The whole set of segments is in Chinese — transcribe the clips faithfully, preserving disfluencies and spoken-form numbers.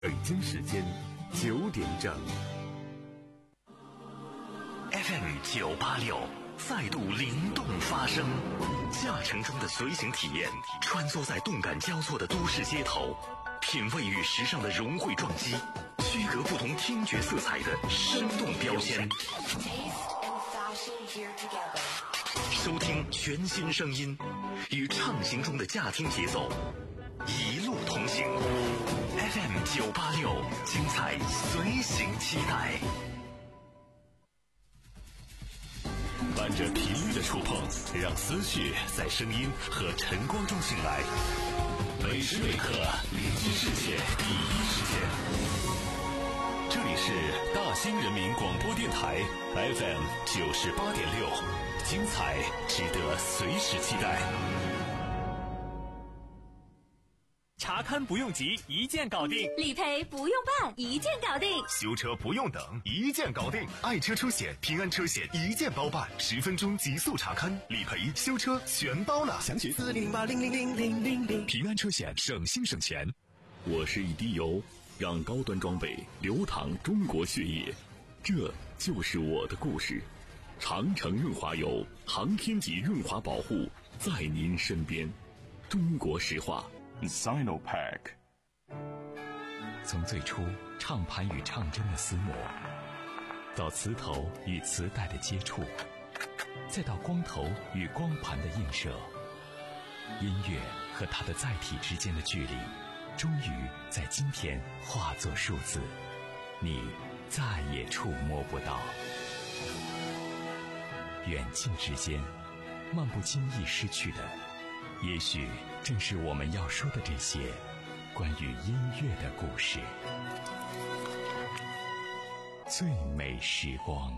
北京时间九点整 F M 九八六再度灵动发声，驾乘中的随行体验，穿梭在动感交错的都市街头，品味与时尚的融汇撞击，区隔不同听觉色彩的生动标签，收听全新声音，与畅行中的驾听节奏一路同行。 F M 九八六，精彩随行期待。伴着频率的触碰，让思绪在声音和晨光中醒来。每时每刻，聆听世界第一时间。这里是大兴人民广播电台 F M 九十八点六，精彩值得随时期待。 查勘不用急，一键搞定； 理赔不用办，一键搞定； 修车不用等，一键搞定。爱车出险，平安车险一键包办，十分钟极速查勘、理赔、修车全包了。详询四零八零零零零零零。 平安车险，省心省钱。我是一滴油，让高端装备流淌中国血液，这就是我的故事。长城润滑油，航天级润滑保护，在您身边。中国石化。 Sinopac。 从最初唱盘与唱针的厮磨，到磁头与磁带的接触，再到光头与光盘的映射，音乐和它的载体之间的距离终于在今天化作数字，你再也触摸不到。远近之间，漫不经意失去的，也许正是我们要说的这些关于音乐的故事。最美时光。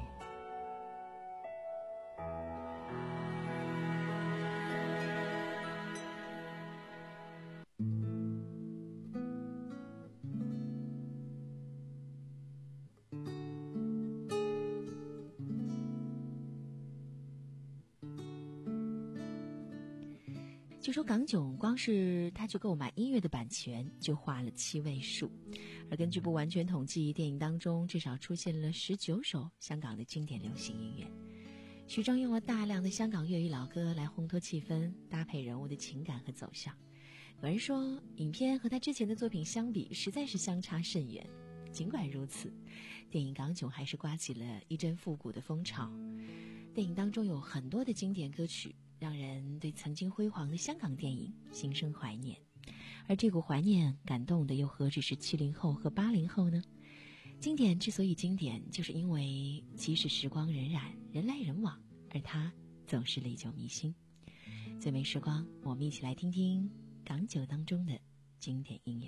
据说港囧光是他去购买音乐的版权就花了七位数，而根据不完全统计，电影当中至少出现了十九首香港的经典流行音乐。徐峥用了大量的香港粤语老歌来烘托气氛，搭配人物的情感和走向。有人说，影片和他之前的作品相比，实在是相差甚远。尽管如此，电影港囧还是刮起了一阵复古的风潮。电影当中有很多的经典歌曲，让人对曾经辉煌的香港电影心生怀念，而这股怀念感动的又何止是七零后和八零后呢？经典之所以经典，就是因为即使时光荏苒，人来人往，而它总是历久弥新。最美时光，我们一起来听听港囧当中的经典音乐。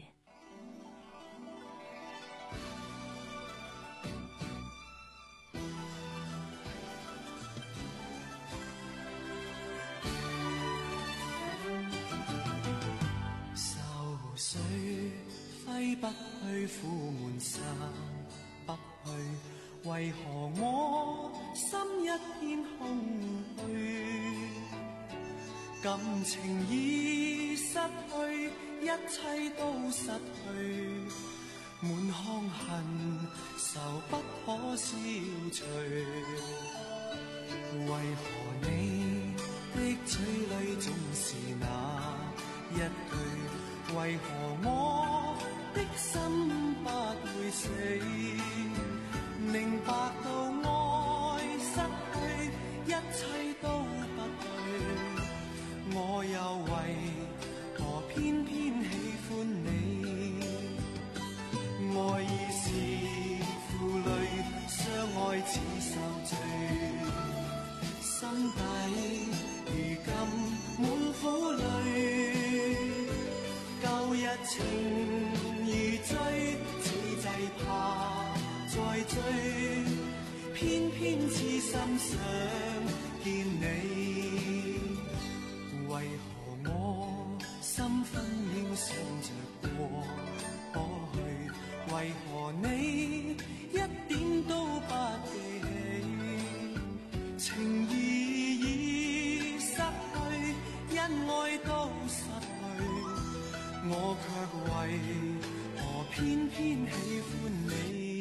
水揮不去，苦悶散不去，為何我心一片空虛？感情已失去，一切都失去，滿腔恨愁不可消除。為何你的嘴裡總是那一句？為何我的心不會死？明白到愛失去，一切都不對，我又為何偏偏喜歡你？愛已是負累，相愛似受罪，心底如今滿苦淚。舊日情如醉，此際怕再追，偏偏痴心想見你。為何我心分秒想着過過去？為何你一點都不記起？情義已失去，恩愛都失去。我卻為何偏偏偏喜歡你。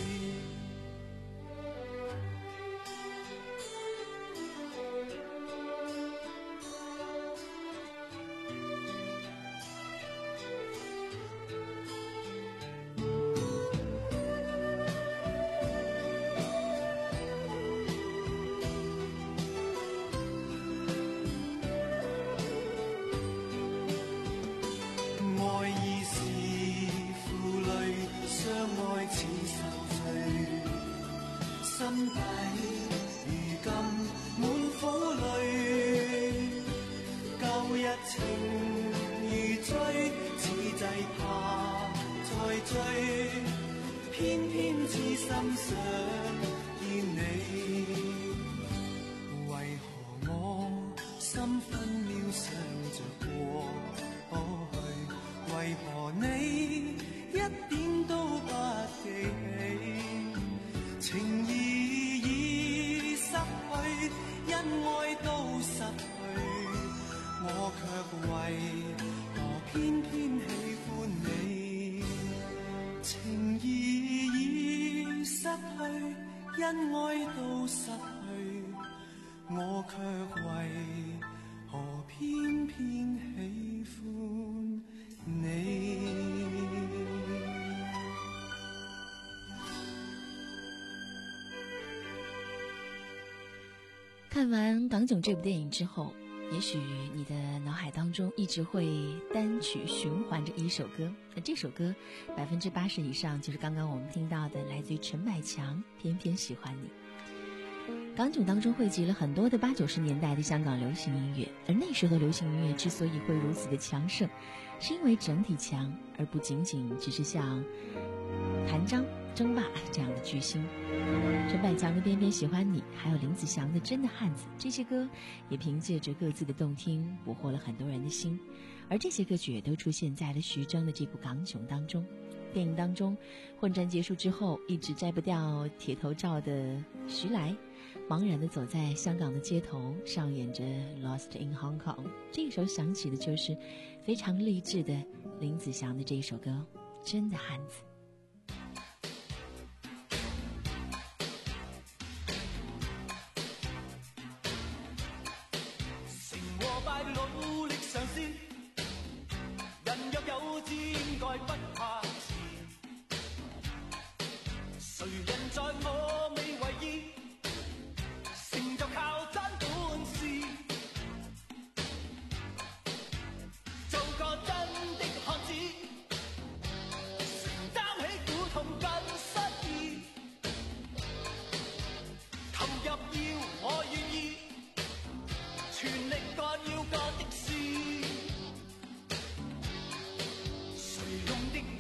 心底如今滿苦淚，舊日情如醉，此際怕再追，偏偏痴心想見你。為何我心分秒想着過去，為何你一點都不記起，情意因愛都失去，我卻為何偏偏喜歡你？情意已失去，因愛都失去，我卻為何偏偏喜歡你？ 看完《港囧》这部电影之后，也许你的脑海当中一直会单曲循环着一首歌，那这首歌百分之八十以上就是刚刚我们听到的，来自于陈百强《偏偏喜欢你》。港囧当中汇集了很多的八九十年代的香港流行音乐，而那时候的流行音乐之所以会如此的强盛，是因为整体强，而不仅仅只是像谭张、争霸这样的巨星。陈百强的《偏偏喜欢你》，还有林子祥的《真的汉子》，这些歌也凭借着各自的动听捕获了很多人的心，而这些歌曲也都出现在了徐峥的这部港囧当中。电影当中，混战结束之后一直摘不掉铁头罩的徐来，茫然地走在香港的街头，上演着 Lost in Hong Kong。 这个时候想起的就是非常励志的林子祥的这一首歌《真的汉子》。 努力嘗試，人若有志應該不怕遲。誰人在我未為意，成就靠真本事。做個真的漢子，承擔起苦痛跟失意，投入要我願意。全力幹要幹的事，誰用的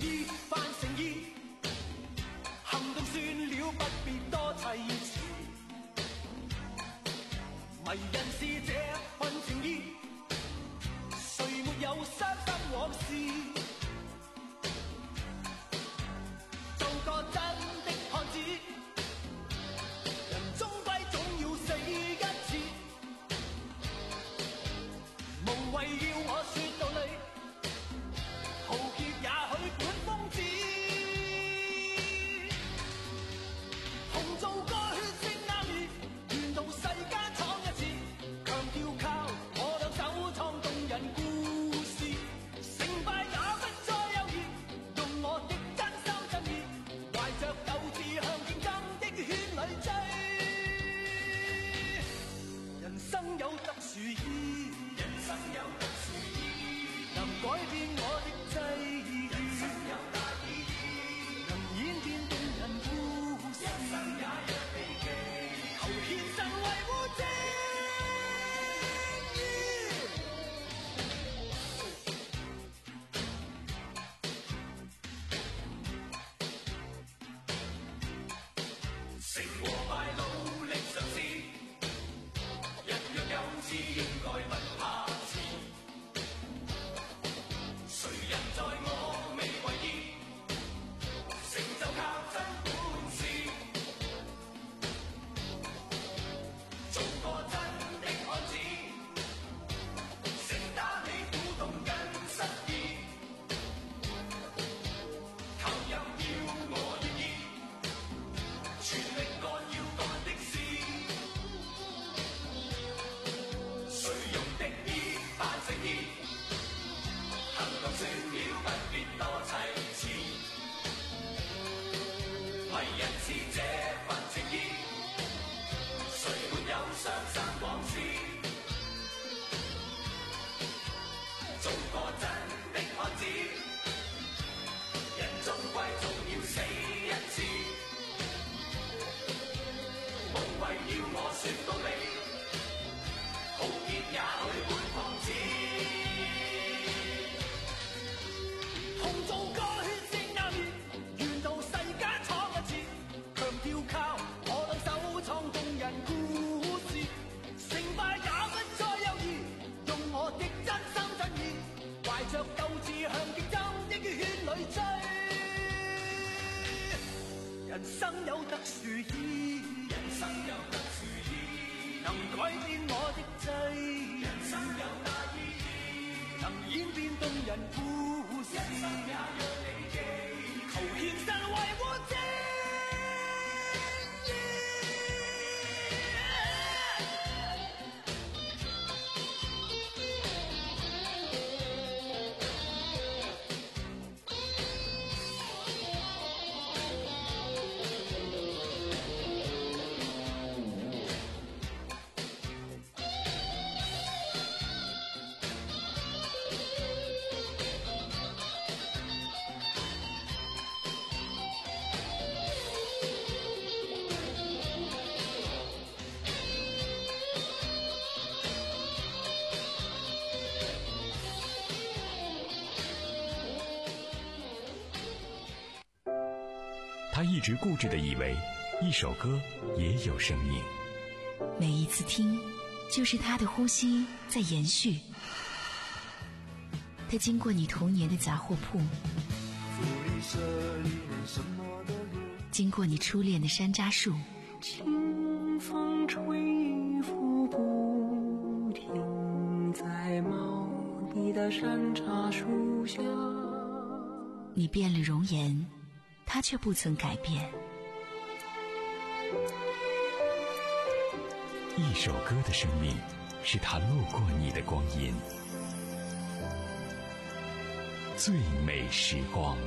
人生有特殊意，人生有特殊意，能改變我的際遇，人生有那意義，能演變動人故事，一生也讓你記，求獻身維護正義。 他一直固执地以为一首歌也有生命， 每一次听就是他的呼吸在延续。他经过你童年的杂货铺，经过你初恋的山楂树， 清风吹拂不停在茂密的山楂树下， 你变了容颜，他却不曾改变。 一首歌的生命是他路过你的光阴，最美时光。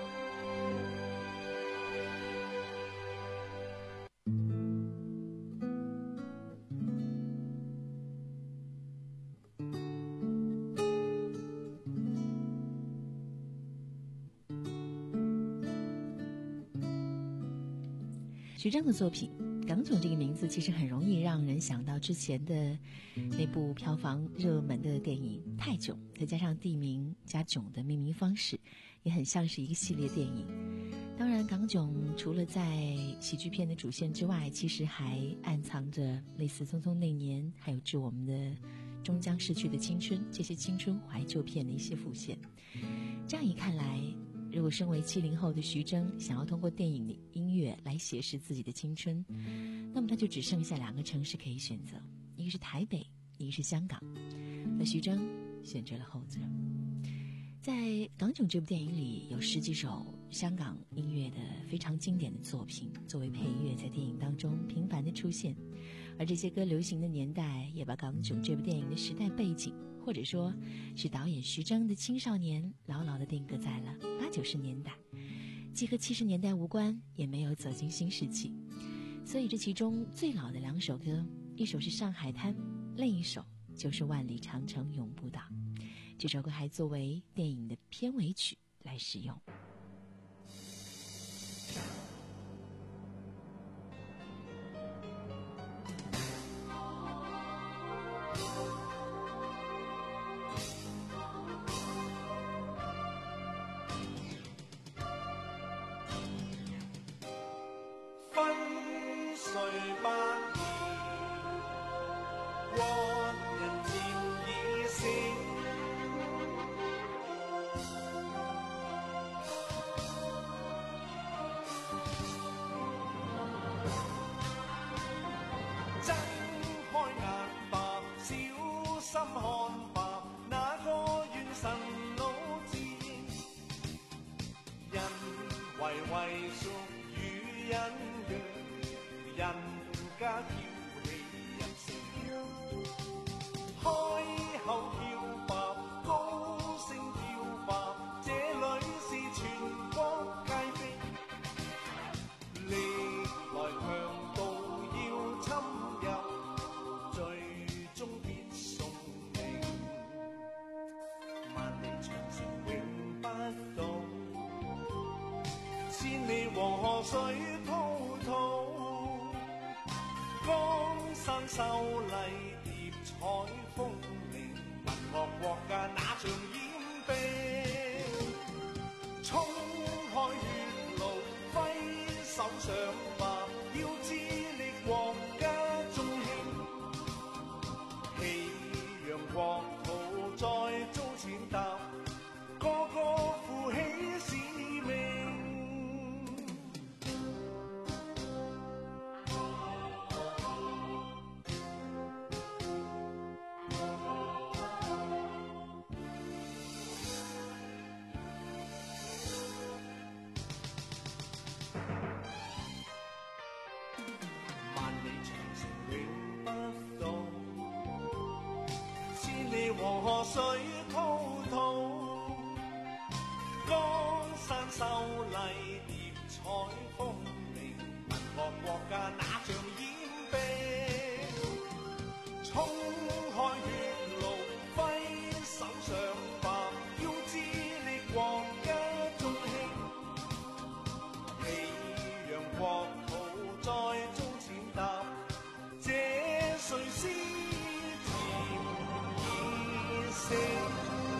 徐峥的作品港囧这个名字其实很容易让人想到之前的那部票房热门的电影《泰囧》，再加上地名加囧的命名方式，也很像是一个系列电影。当然港囧除了在喜剧片的主线之外，其实还暗藏着类似《匆匆那年》还有《致我们的终将逝去的青春》这些青春怀旧片的一些复现。这样一看来，如果身为七零后的徐峥想要通过电影的音乐来写实自己的青春，那么他就只剩下两个城市可以选择，一个是台北，一个是香港。而徐峥选择了后者。在《港囧》这部电影里，有十几首香港音乐的非常经典的作品作为配乐在电影当中频繁的出现，而这些歌流行的年代也把《港囧》这部电影的时代背景，或者说是导演徐峥的青少年，牢牢地定格在了八九十年代，既和七十年代无关，也没有走进新世纪。所以这其中最老的两首歌，一首是《上海滩》，另一首就是《万里长城永不倒》。这首歌还作为电影的片尾曲来使用。 分水百年，國人漸已醒，睜開眼吧，小心看吧，那個元神老字，人為為屬於人人家跳起入城，開口跳吧，高聲跳吧，這裏是全國皆兵，歷來強盜要侵入，最終必送命。萬里長城永不倒，千里黃河水滔滔。江山秀麗，疊彩峰嶺，文學國家那場掩蔽，衝開血路，揮手上吧，要致力國家中興，夕陽國土再遭踐踏，個個負起使命。 和水滔滔，江山秀丽，叠彩峰岭，民望國家那像掩蔽，衝開血路，揮手上白，要致力國家中興，你讓國土在中踐踏，這誰是甜意聲？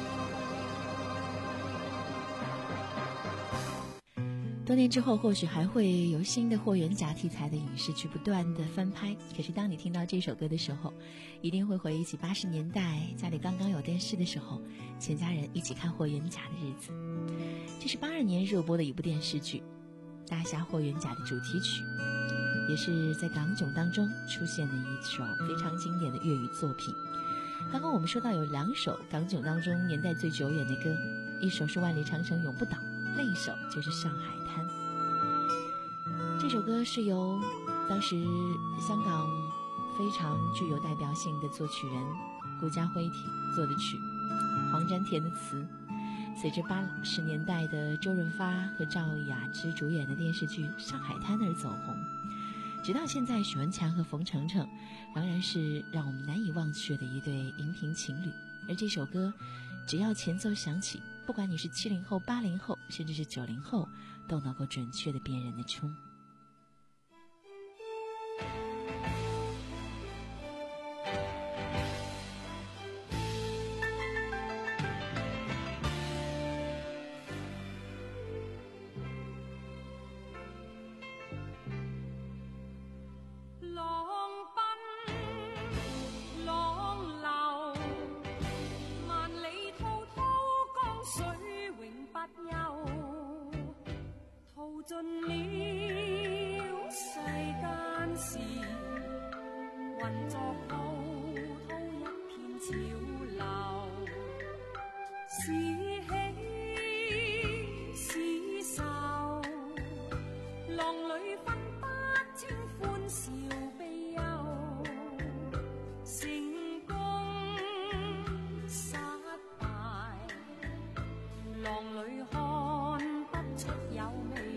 多年之后，或许还会有新的霍元甲题材的影视剧不断的翻拍。可是当你听到这首歌的时候，一定会回忆起八十年代家里刚刚有电视的时候，全家人一起看霍元甲的日子。这是八二年热播的一部电视剧《大侠霍元甲》的主题曲，也是在港囧当中出现的一首非常经典的粤语作品。刚刚我们说到有两首港囧当中年代最久远的歌，一首是万里长城永不倒，另一首就是上海滩。这首歌是由当时香港非常具有代表性的作曲人顾嘉辉做的曲，黄沾填的词，随着八十年代的周润发和赵雅芝主演的电视剧《上海滩》而走红。直到现在，许文强和冯程程仍然是让我们难以忘却的一对荧屏情侣。而这首歌只要前奏响起，不管你是七零后、八零后，甚至是九零后，都能够准确的辨认得出。 盡了世間事，混作滔滔一片潮流，是喜是愁，浪裏分不清歡笑悲憂，成功失敗，浪裏看不出有味。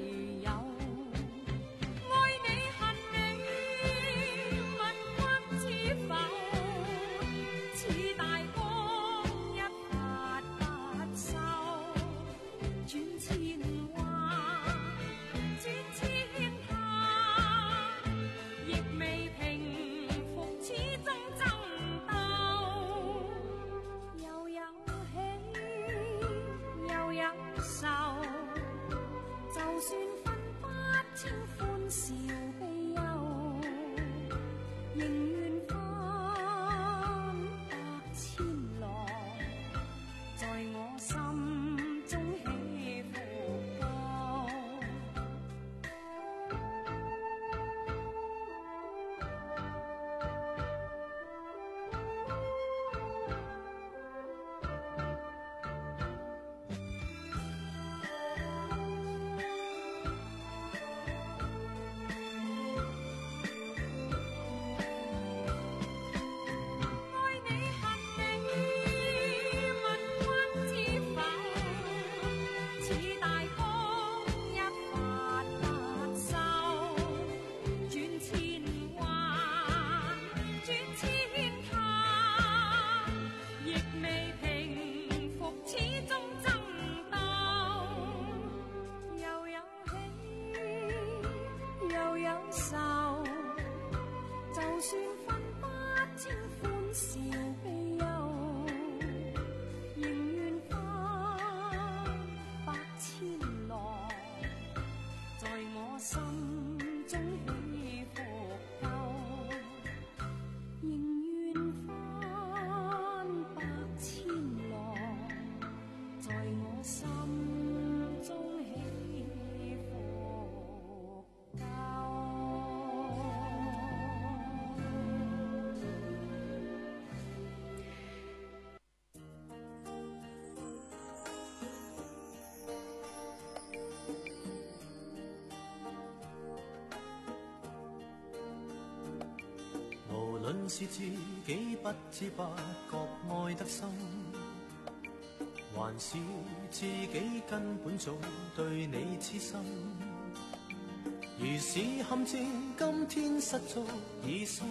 是自己不知不覺愛得深，還是自己根本早對你痴心？如是陷阱，今天失足已深，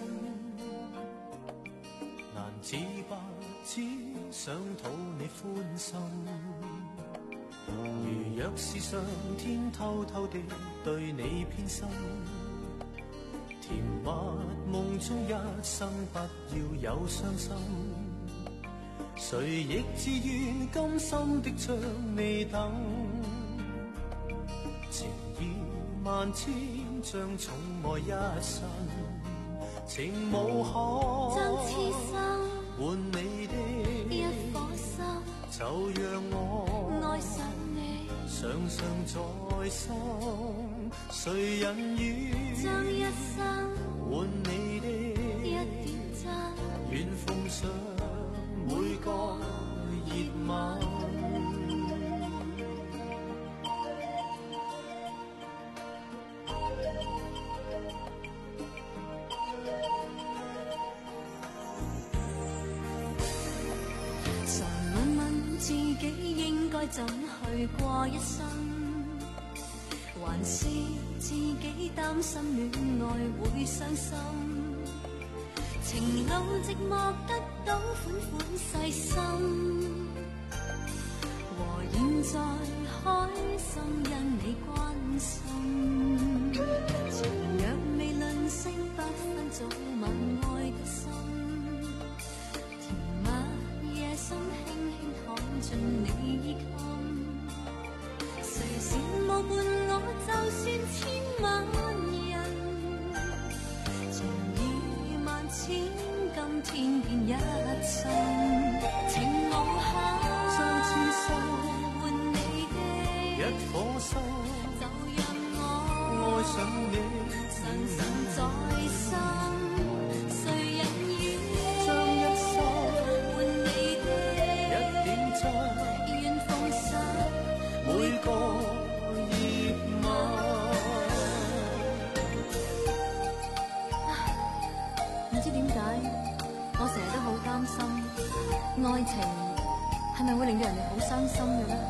難自拔，只想討你歡心。如若是上天偷偷地對你偏心，甜蜜夢中一生不要有傷心。誰亦自願甘心的將你等，情意萬千將寵愛一生，情無可將痴心換你的一顆心， 就讓我愛上你， 常常在心。誰人願將一生換你的一點真， 願奉上每個熱吻。 常問問自己應該怎去過一生，還是自己擔心戀愛會傷心，情路寂寞得到款款細心，和現在開心因你關心，情若未論星不分早晚愛得深，甜蜜夜深輕輕看盡你衣襟，誰羨慕伴我就算千萬人，情意萬千今天變一生，情無限將痴心換你的一顆心， 就讓我愛上你， 深深在心。誰人願將一生換你的一點真， 願奉上每個熱吻。 唔知點解，我成日都好擔心愛情係咪會令到人哋好傷心嘅咧？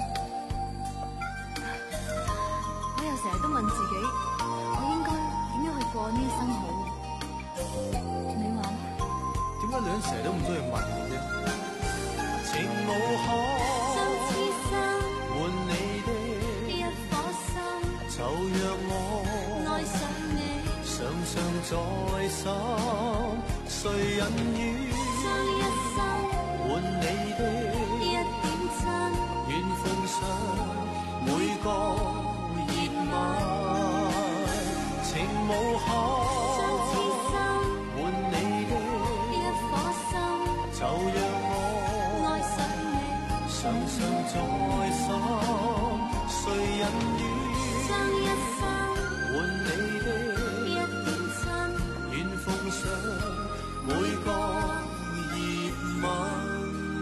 我又成日都問自己，我應該點樣去過呢一生好？你話咧？ 點解女人成日都咁中意問嘅啫？情無可將痴心換你的一顆心， 就讓我愛上你， 常常在心。誰人願將一生換你的一點真， 願奉上每個熱吻，情無可將痴心換你的一顆心， 就讓我愛上你， 常常在心。誰人願將一生換你的一點真， 願奉上每個熱吻。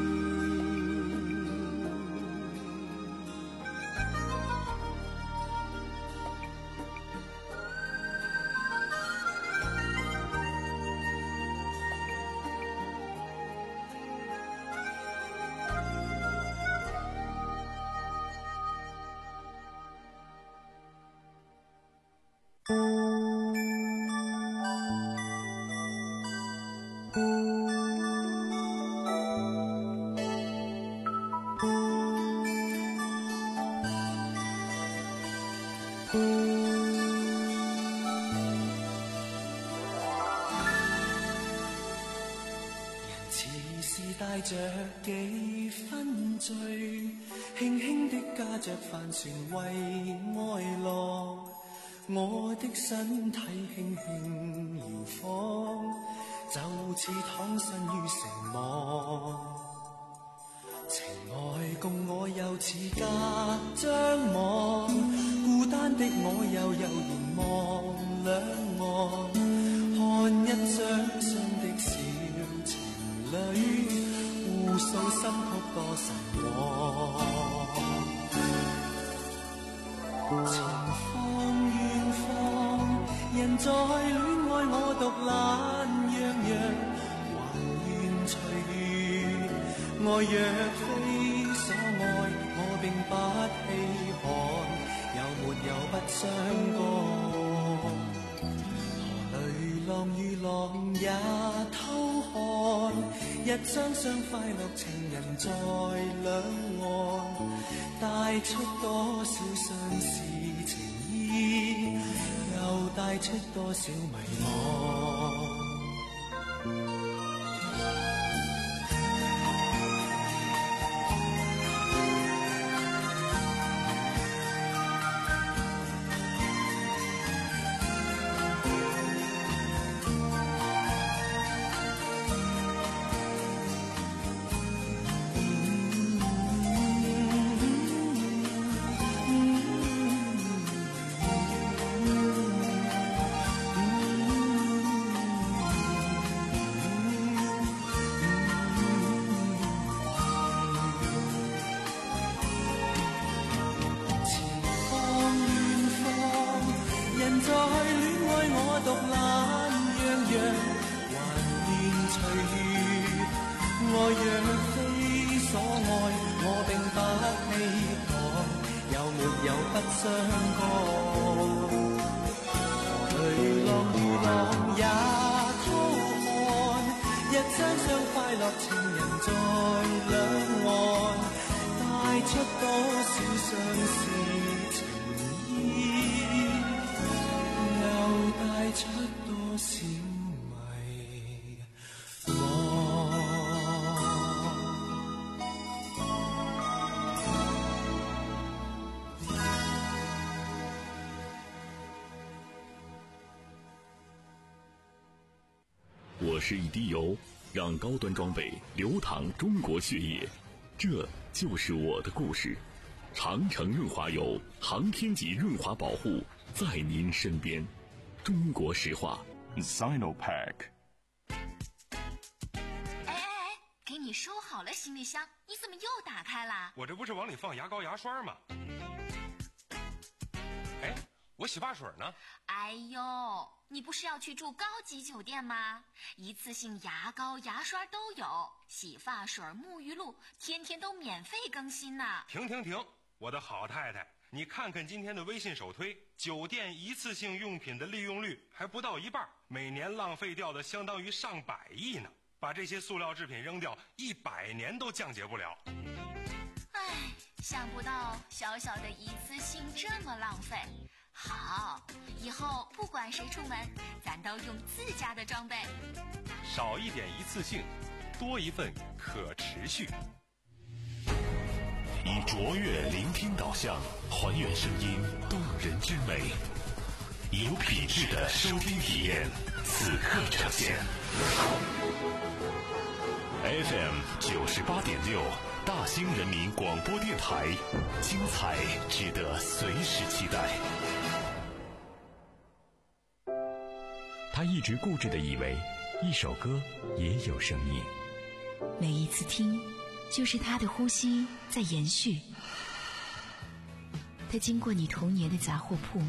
帶着幾分醉，輕輕的駕着帆船為愛樂，我的身體輕輕搖晃，就似躺身於城網。情愛共我又似隔張網，孤單的我又悠然望兩岸，看一張雙的小情侶，互訴心曲多神往。情放遠方，人在戀愛我獨懶樣樣還願隨遇。愛若非所愛，我並不稀罕，有沒有不相干。河裏浪與浪也偷看，日雙雙快樂情人在兩岸，帶出多少相思情意，又帶出多少迷惘。 我是一滴油，让高端装备流淌中国血液，这就是我的故事。长城润滑油，航天级润滑保护，在您身边。中国石化 Sinopec。 哎哎哎，给你收好了行李箱，你怎么又打开了？ 我这不是往里放牙膏牙刷吗？哎，我洗发水呢？ 哎呦，你不是要去住高级酒店吗？一次性牙膏牙刷都有，洗发水沐浴露天天都免费更新呢。 停停停，我的好太太，你看看今天的微信首推，酒店一次性用品的利用率还不到一半，每年浪费掉的相当于上百亿呢。把这些塑料制品扔掉，一百年都降解不了。 唉，想不到小小的一次性这么浪费。好，以后不管谁出门，咱都用自家的装备。 少一点一次性，多一份可持续。 以卓越聆听导向，还原声音动人之美，有品质的收听体验，此刻呈现。F M 九十八点六，大兴人民广播电台，精彩值得随时期待。 他一直固执地以为，一首歌也有生命。 每一次听，就是他的呼吸在延续。他经过你童年的杂货铺，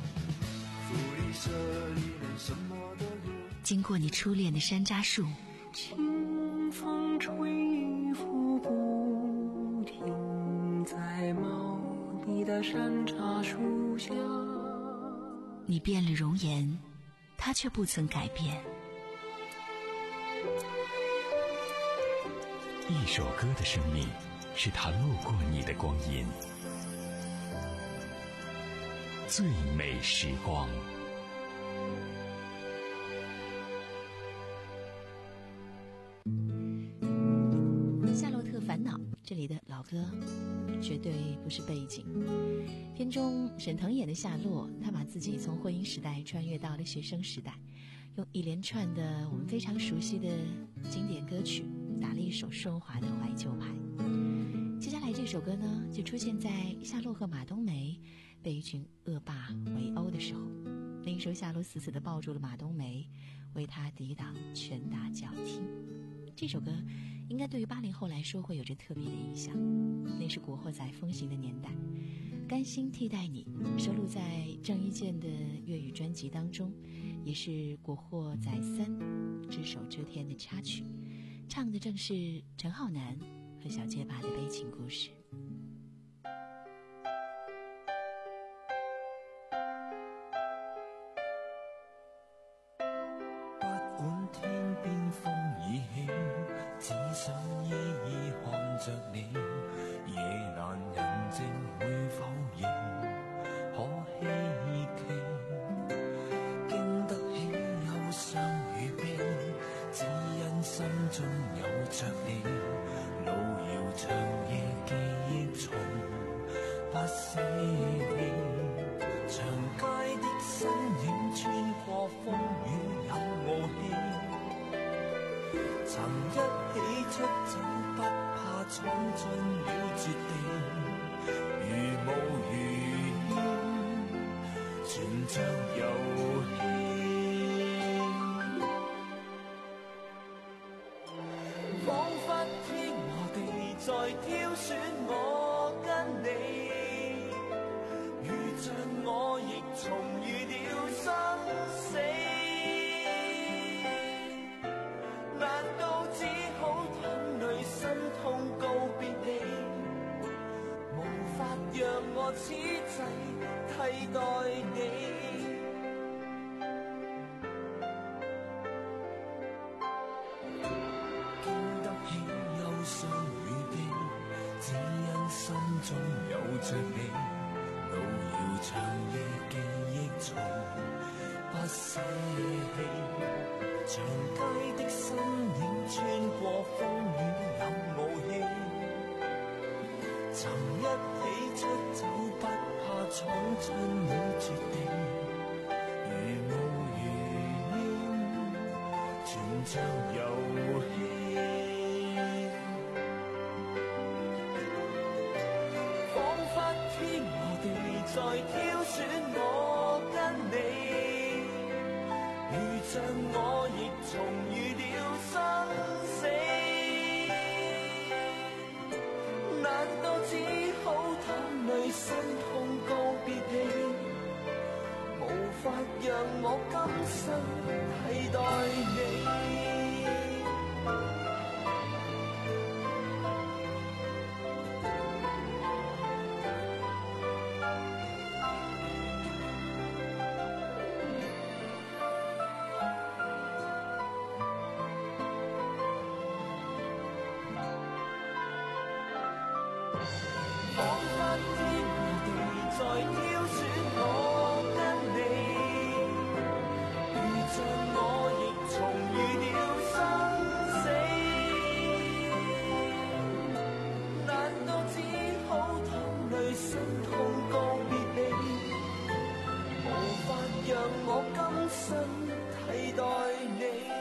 经过你初恋的山楂树， 清风吹拂不停，在茂密的山楂树下。 你变了容颜，他却不曾改变。 一首歌的生命，是他路过你的光阴。最美时光。 夏洛特烦恼，这里的老歌绝对不是背景。片中沈腾演的夏洛，他把自己从婚姻时代穿越到了学生时代，用一连串的我们非常熟悉的经典歌曲打了一首顺滑的怀旧牌。接下来这首歌呢，就出现在夏洛和马冬梅被一群恶霸围殴的时候。那时候夏洛死死地抱住了马冬梅，为他抵挡拳打脚踢。这首歌应该对于八零后来说会有着特别的印象，那是国货仔风行的年代， 甘心替代你收录在郑伊健的粤语专辑当中，也是《国货仔三》只手遮天的插曲，唱的正是陈浩南和小结巴的悲情故事。 不管天邊風已起，只想依依看着你，夜闌人靜會否認可希冀，經得起憂傷與悲，只因心中有着你，路遙長夜記憶從不捨棄，長街的身影穿過風雨有傲氣，曾一起出走不怕闖進了絕地，如霧如煙全像遊戲，彷彿天和地在挑選我跟你，遇着我亦重遇了生死，難道只好淌淚心痛告別你，無法讓我此際替代你，經得起憂傷與悲，只因心中有着你，路遙長夜記憶從不捨棄，長街的身影穿過風雨有傲氣，曾一起出走不怕闖進了絕地，如霧如煙全像遊戲，彷彿天和地在挑選我跟你，遇着我亦重遇了生死，難道只好淌淚心痛告別你，無法讓我今生替代你，彷彿天和地在挑選我跟你，遇着我亦重遇了生死，難道只好淌淚心痛告別你，無法讓我今生替代你。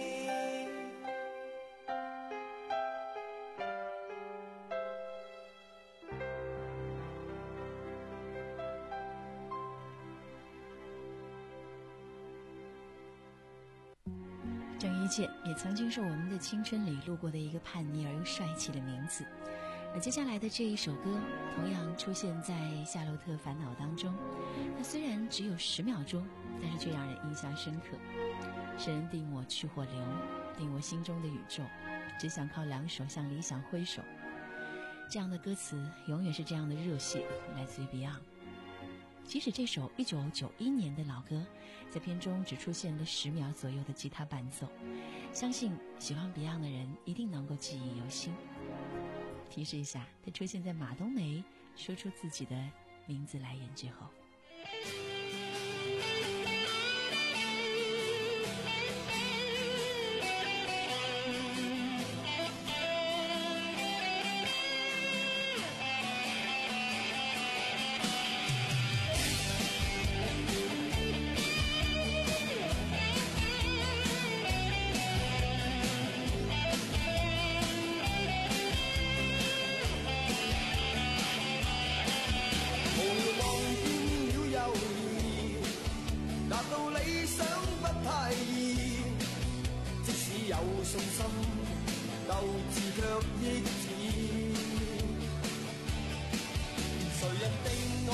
郑伊健也曾经是我们的青春里路过的一个叛逆而又帅气的名字。而接下来的这一首歌同样出现在《夏洛特烦恼》当中，它虽然只有十秒钟，但是却让人印象深刻。神人定我去或留，定我心中的宇宙，只想靠两手向理想挥手。这样的歌词永远是这样的热血，来自于 Beyond。即使这首一九九一年的老歌，在片中只出现了十秒左右的吉他伴奏，相信喜欢 Beyond 的人一定能够记忆犹新。提示一下，它出现在马冬梅说出自己的名字来源之后。 信心鬥志卻抑止，誰人定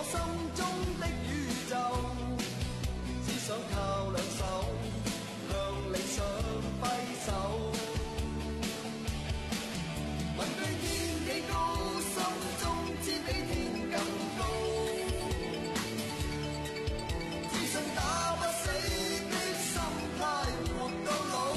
心中的宇宙，只想靠兩手向理想揮手。問對天幾高，心中知比天更高。只想打不死的心態，活到老。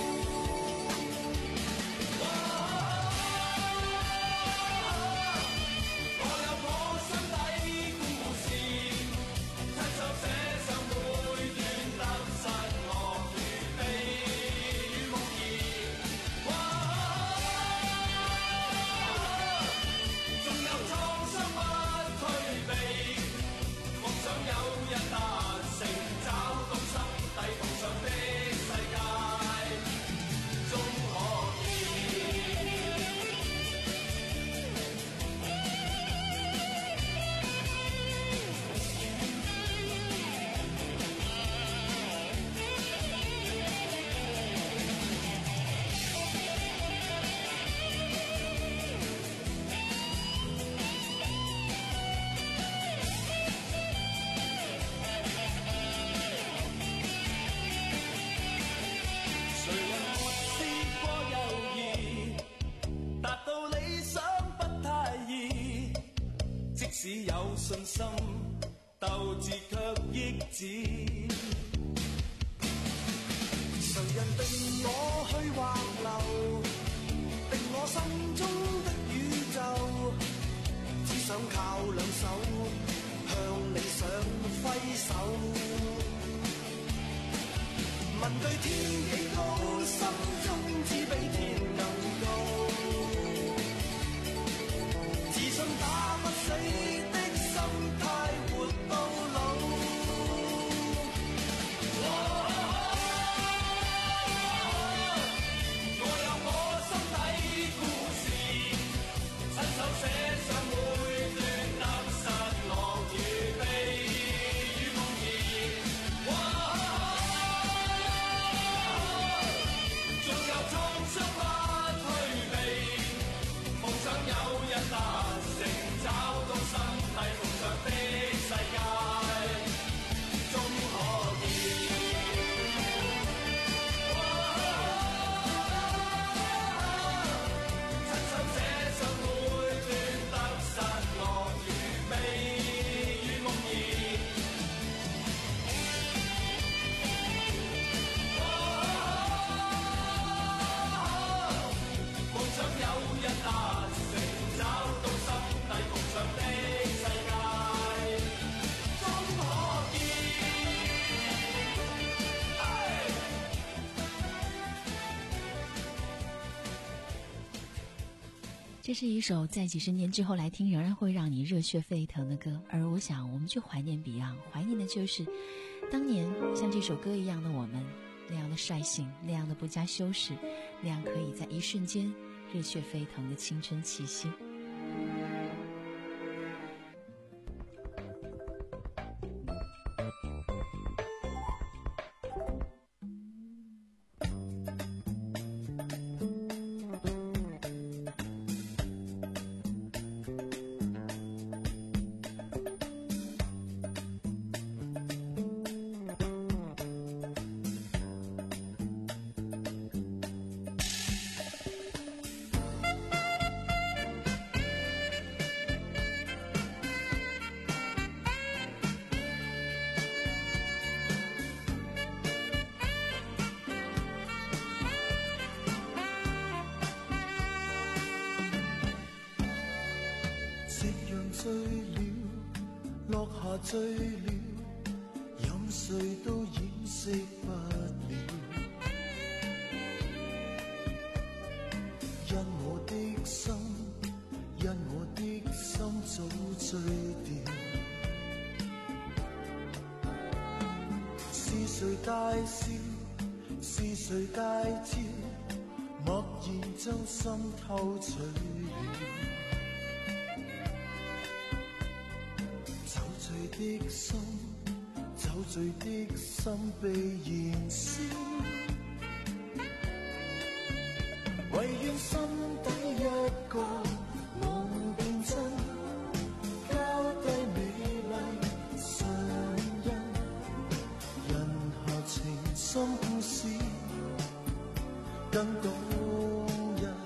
只有信心，鬥志卻抑止。誰人定我去橫流，定我心中的宇宙？只想靠兩手向理想揮手。問對天幾高，心中只比天更高。只想打不死的心態，活到老。我有我心底故事，親手寫上每段得失樂與悲與夢兒。縱有創傷不退避，夢想有日達成，找到心底夢想的世界，終可見。親手寫上每段得失樂與悲與夢兒。夢想有日達成，找到心底夢想的世界，終可見。 这是一首在几十年之后来听仍然会让你热血沸腾的歌，而我想我们去怀念 Beyond， 怀念的就是当年像这首歌一样的我们，那样的率性，那样的不加修饰，那样可以在一瞬间热血沸腾的青春气息。 醉了，落下醉了，任誰都掩飾不了。因我的心，因我的心早醉掉。是誰大笑？是誰大叫？默然將心偷取了。的心，酒醉的心被燃燒，唯願心底一個夢變真，交低美更动人。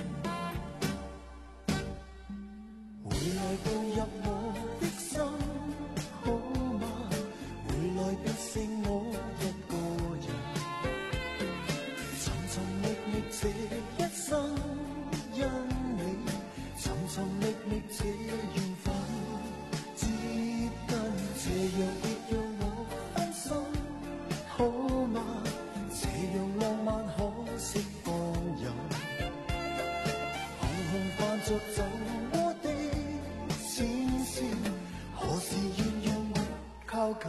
回来步入我的心，好吗？回来别剩我一个人，寻寻觅觅这一生，因你寻寻觅觅这缘分，接近这样别让我分心，好吗？这样浪漫可惜放任，红红泛着酒窝的浅笑，何时愿让我靠近？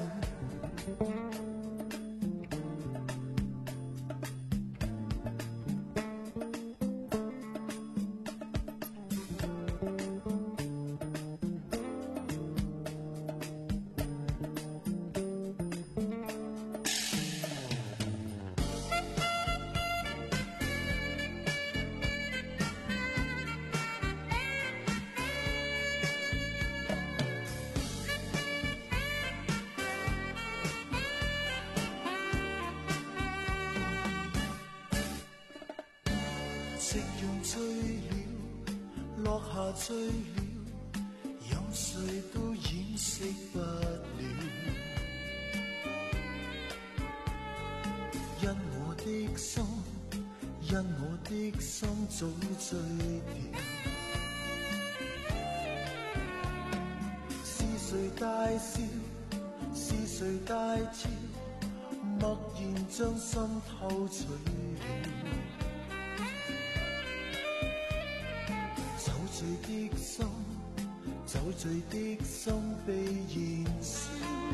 夕阳醉了，落下醉了，有谁都掩饰不了。因我的心，因我的心早醉掉。是谁大笑？是谁大叫？默然将心偷取了。酒醉的心，酒醉的心被燃烧，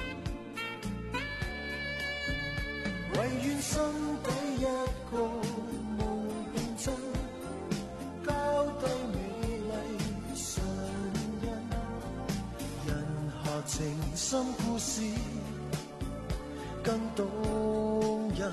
唯愿心底一个梦变真，交低美丽唇印，人下情深故事更动人。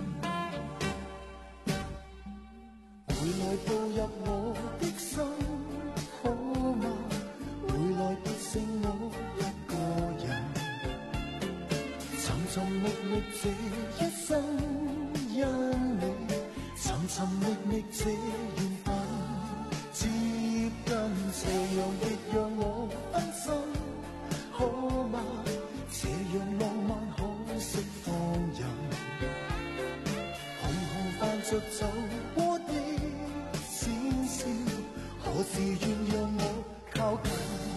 回来步入我的心，好吗？回来别剩我一个人，寻寻觅觅这一生，因你寻寻觅觅这缘分，接近斜阳别让我分心，好吗？这样浪漫可惜放任，红红泛着酒窝的浅笑，何时愿让我靠近？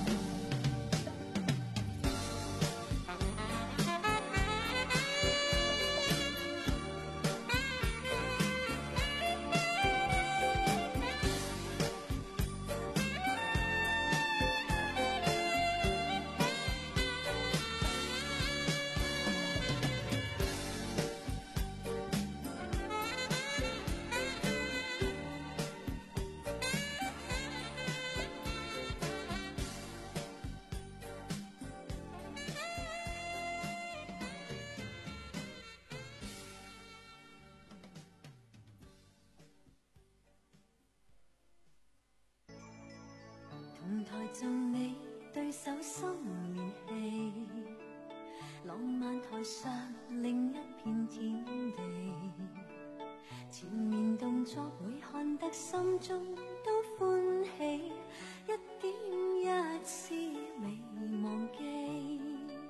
同台赠你对手心连戏，浪漫台上另一片天地，前面动作会看得心中都欢喜，一點一絲未忘記。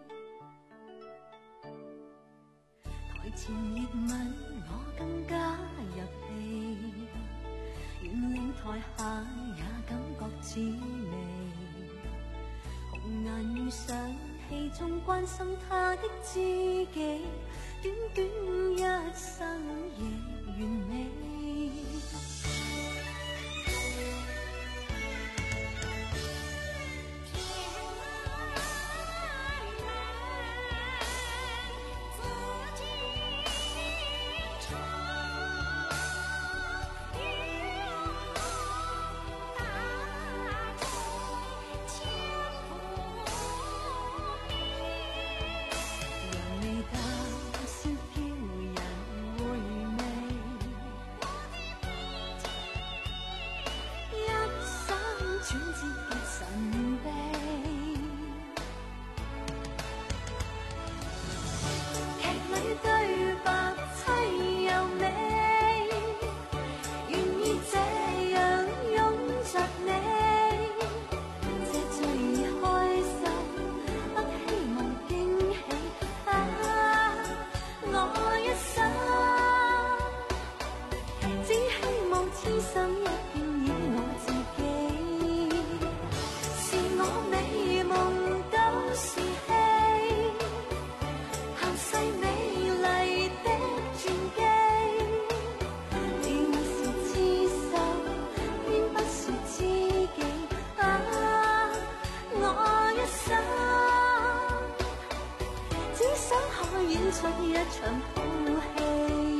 台前熱吻我更加入戲，願令台下也感覺滋味。紅顏遇上戲中關心他的知己，短短一生亦完美。 出一場好戲。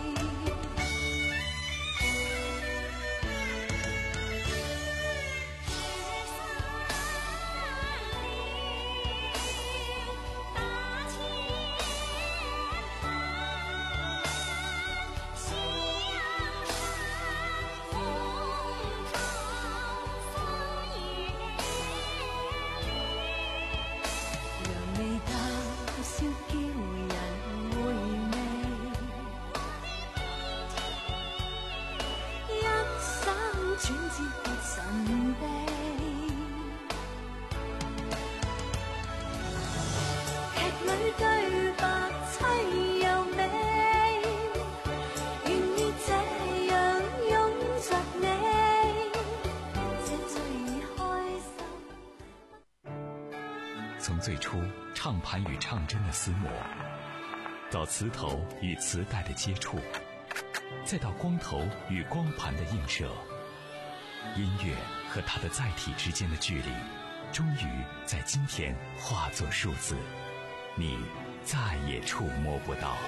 从最初唱盘与唱针的厮磨，到磁头与磁带的接触，再到光头与光盘的映射，音乐和它的载体之间的距离，终于在今天化作数字，你再也触摸不到。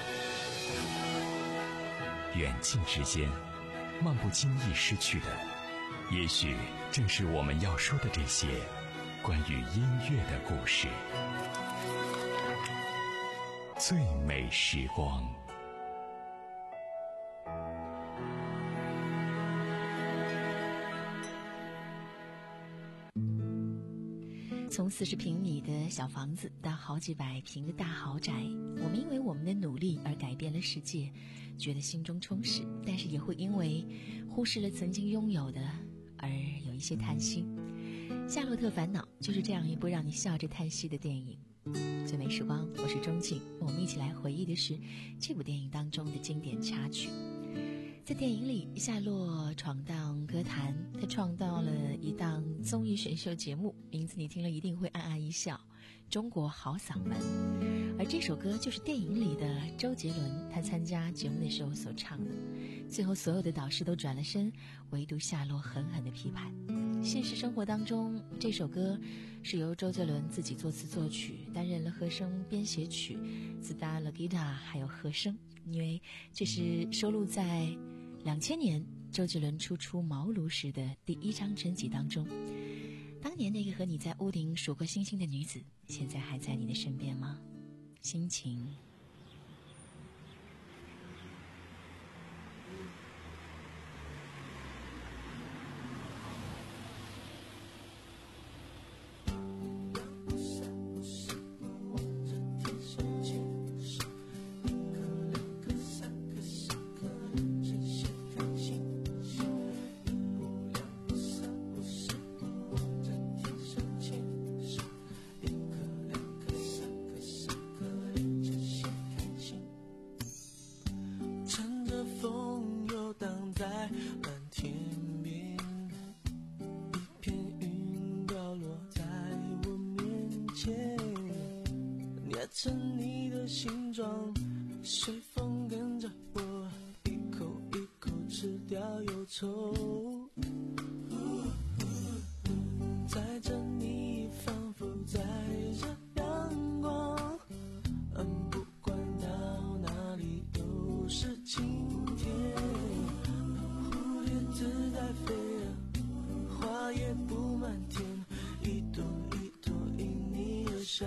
远近之间，漫不经意失去的，也许正是我们要说的这些关于音乐的故事。最美时光。 从四十平米的小房子到好几百平的大豪宅，我们因为我们的努力而改变了世界，觉得心中充实，但是也会因为忽视了曾经拥有的而有一些叹息。夏洛特烦恼就是这样一部让你笑着叹息的电影。最美时光，我是钟静，我们一起来回忆的是这部电影当中的经典插曲。在电影里，夏洛闯荡歌坛，他创造了一档综艺选秀节目，名字你听了一定会暗暗一笑，中国好嗓门。而这首歌就是电影里的周杰伦他参加节目的时候所唱的。最后所有的导师都转了身，唯独夏洛狠狠地批判。现实生活当中，这首歌是由周杰伦自己作词作曲，担任了和声编写曲，自搭了 guitar 还有和声，因为这是收录在两千年周杰伦初出茅庐时的第一张专辑当中。当年那个和你在屋顶数过星星的女子，现在还在你的身边吗？心情成你的形状，随风跟着我，一口一口吃掉忧愁。载着你，仿佛载着阳光，嗯，不管到哪里都是晴天。蝴蝶自在飞，花也布满天，一朵一朵因你而香。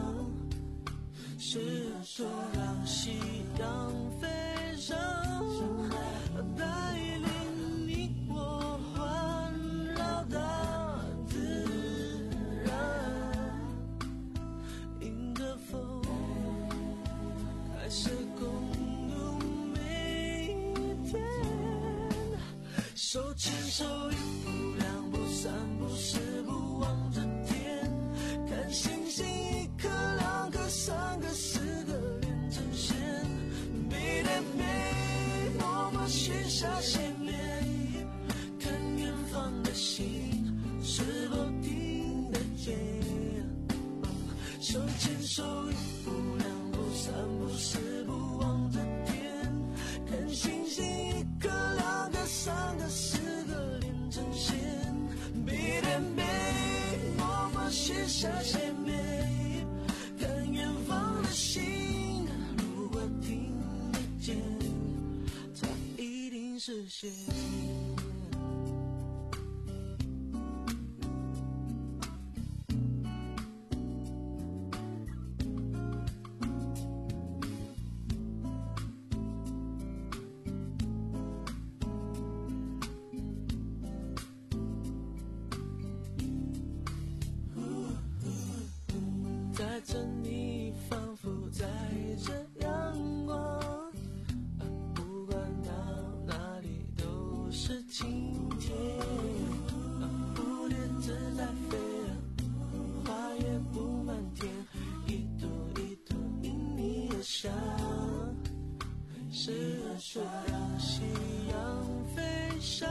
是多让夕阳飞上，带领你我环绕大自然，迎着风，开始共度每一天。手牵手，一步两步三步四步望着天，看星星一颗两颗三个四个连成线，美的美，我们许下心愿，看远方的星是否听得见。手牵手，一步两步三步四步望着天，看星星一颗两颗三个四个连成线，美的美，我们许下心愿，看远方的星实现。在这你仿佛在这阳光，不管到哪里都是晴天。蝴蝶自在飞，花也布满天，一朵一朵因你而香。时而水让夕阳飞翔，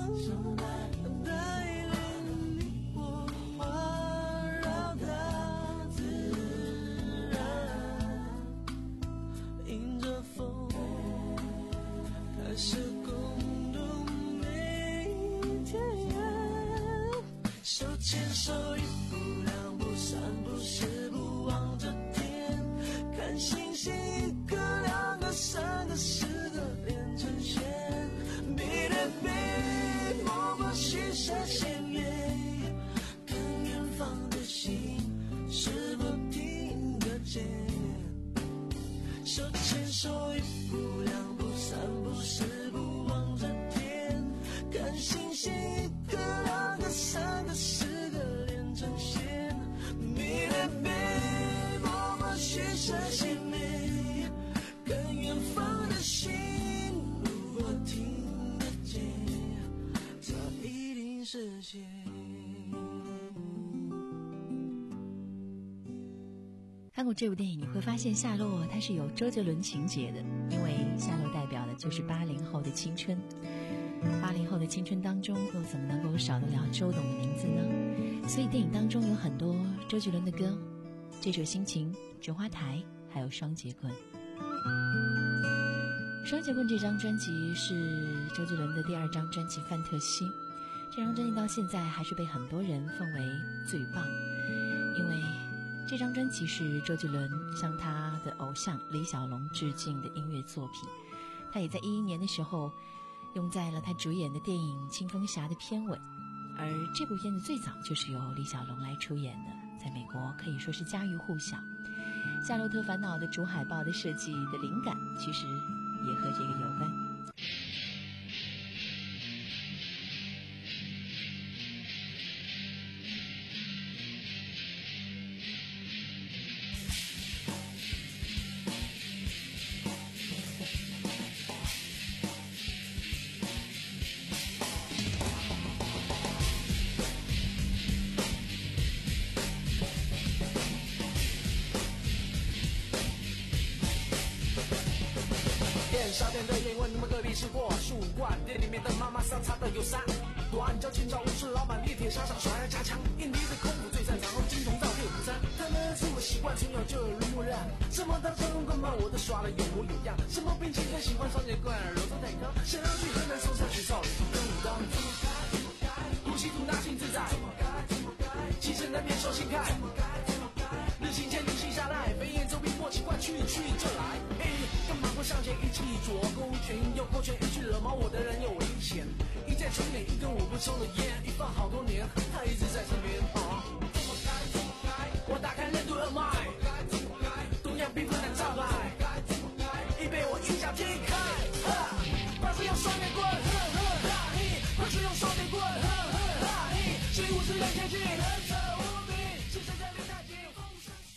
带领你我环绕大自然，迎着风开始共度每一天。手牵手一步两步三步四步望着天，看星星一个两个三个四个连成线，背对背摸过西山线月，跟远方的心是不听得见。手牵手一步两步三步四步望着天，看星星一个两个三个四个连成线，背对背摸过西山线月，跟远方的心如果听得见，早一定实现。 看过这部电影，你会发现夏洛它是有周杰伦情节的，因为夏洛代表的就是八零后的青春。八零后的青春当中，又怎么能够少得了周董的名字呢？所以电影当中有很多周杰伦的歌，这首《心情》、《菊花台》，还有《双截棍》。《双截棍》这张专辑是周杰伦的第二张专辑《范特西》，这张专辑到现在还是被很多人奉为最棒，因为这张专辑是周杰伦向他的偶像李小龙致敬的音乐作品。他也在一一年的时候用在了他主演的电影《青蜂侠》的片尾，而这部片子最早就是由李小龙来出演的，在美国可以说是家喻户晓。《夏洛特烦恼》的主海报的设计的灵感其实也和这个有关。 小店的烟问你们隔壁吃过树冠，店里面的妈妈桑擦的有三短脚清朝武士老板立铁沙场耍要加强，印尼的空腹最擅长金铜造铁午餐，他们是我习惯从小就耳濡目染，什么大中棍棒我都耍的有模有样，什么兵器更喜欢双截棍柔中带刚，想要去河南嵩山学少林跟武当，怎么该怎么该呼吸吐纳心自在，怎么该怎么该气势难免手心开，怎么该怎么该日行前日行下来，飞檐走壁莫奇怪，去去就来，嘿干嘛不上前一记左勾拳右勾拳，一句惹毛我的人有危险，一见重脸一根我不抽的烟，一放好多年他一直在身边啊，怎么该怎么该我打开任督二脉，怎么该怎么该东阳冰棍难招牌，怎么该怎么该一被我一脚踢开，哈把子用双截棍，呵呵哈嘿把子用双截棍，呵呵哈嘿水舞之人前进，人者无比是谁在离太近风生水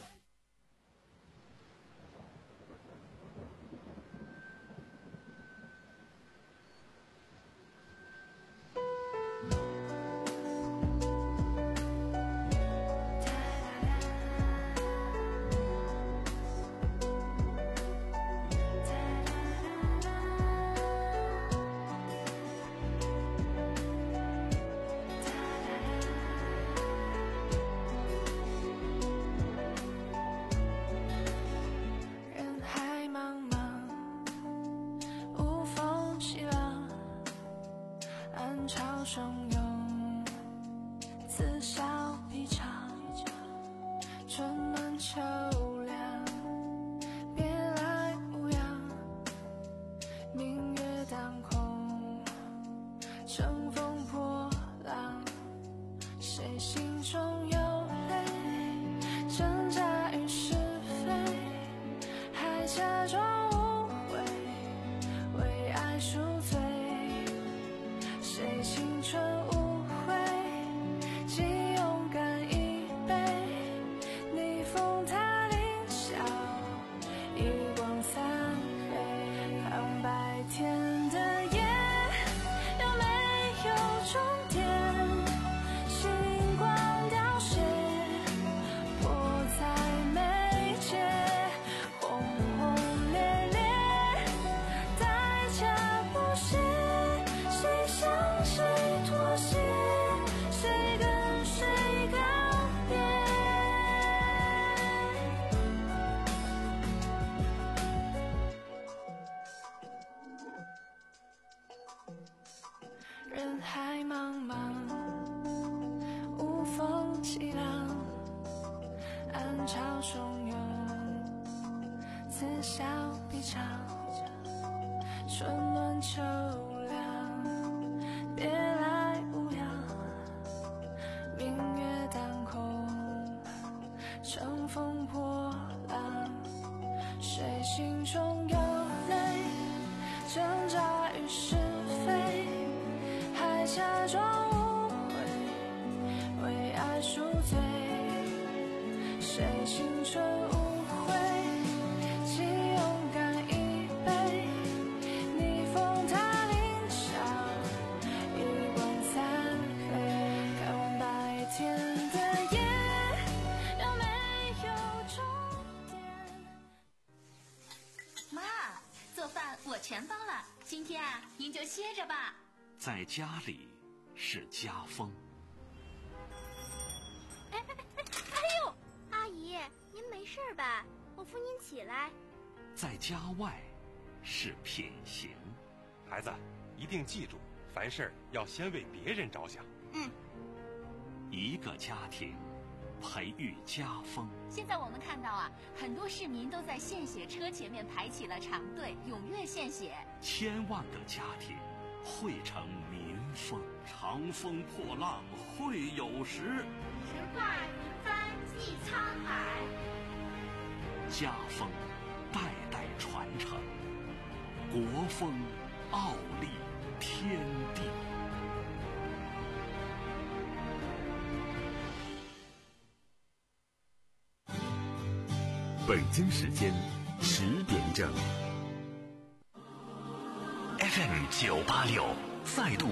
人海茫茫，无风起浪，暗潮汹涌，此消彼长，春暖秋凉，别来无恙，明月当空，乘风破浪，谁心中有泪，挣扎于是非，还假装无悔，为爱赎罪，谁青春无悔，既勇敢一杯，逆风踏林场，一光残黑，看完白天的夜，有没有终点？ 妈，做饭我全包了，今天啊，您就歇着吧。 在家里是家风。 哎哎哎哎呦，阿姨，您没事吧？我扶您起来。 在家外是品行。 孩子，一定记住，凡事要先为别人着想。 嗯。 一个家庭培育家风。 现在我们看到啊，很多市民都在献血车前面排起了长队，踊跃献血。 千万个家庭汇成民风。长风破浪会有时， 时怪云帆济沧海。 家风代代传承，国风傲立天地。 北京时间十点整。 F M 九八六再度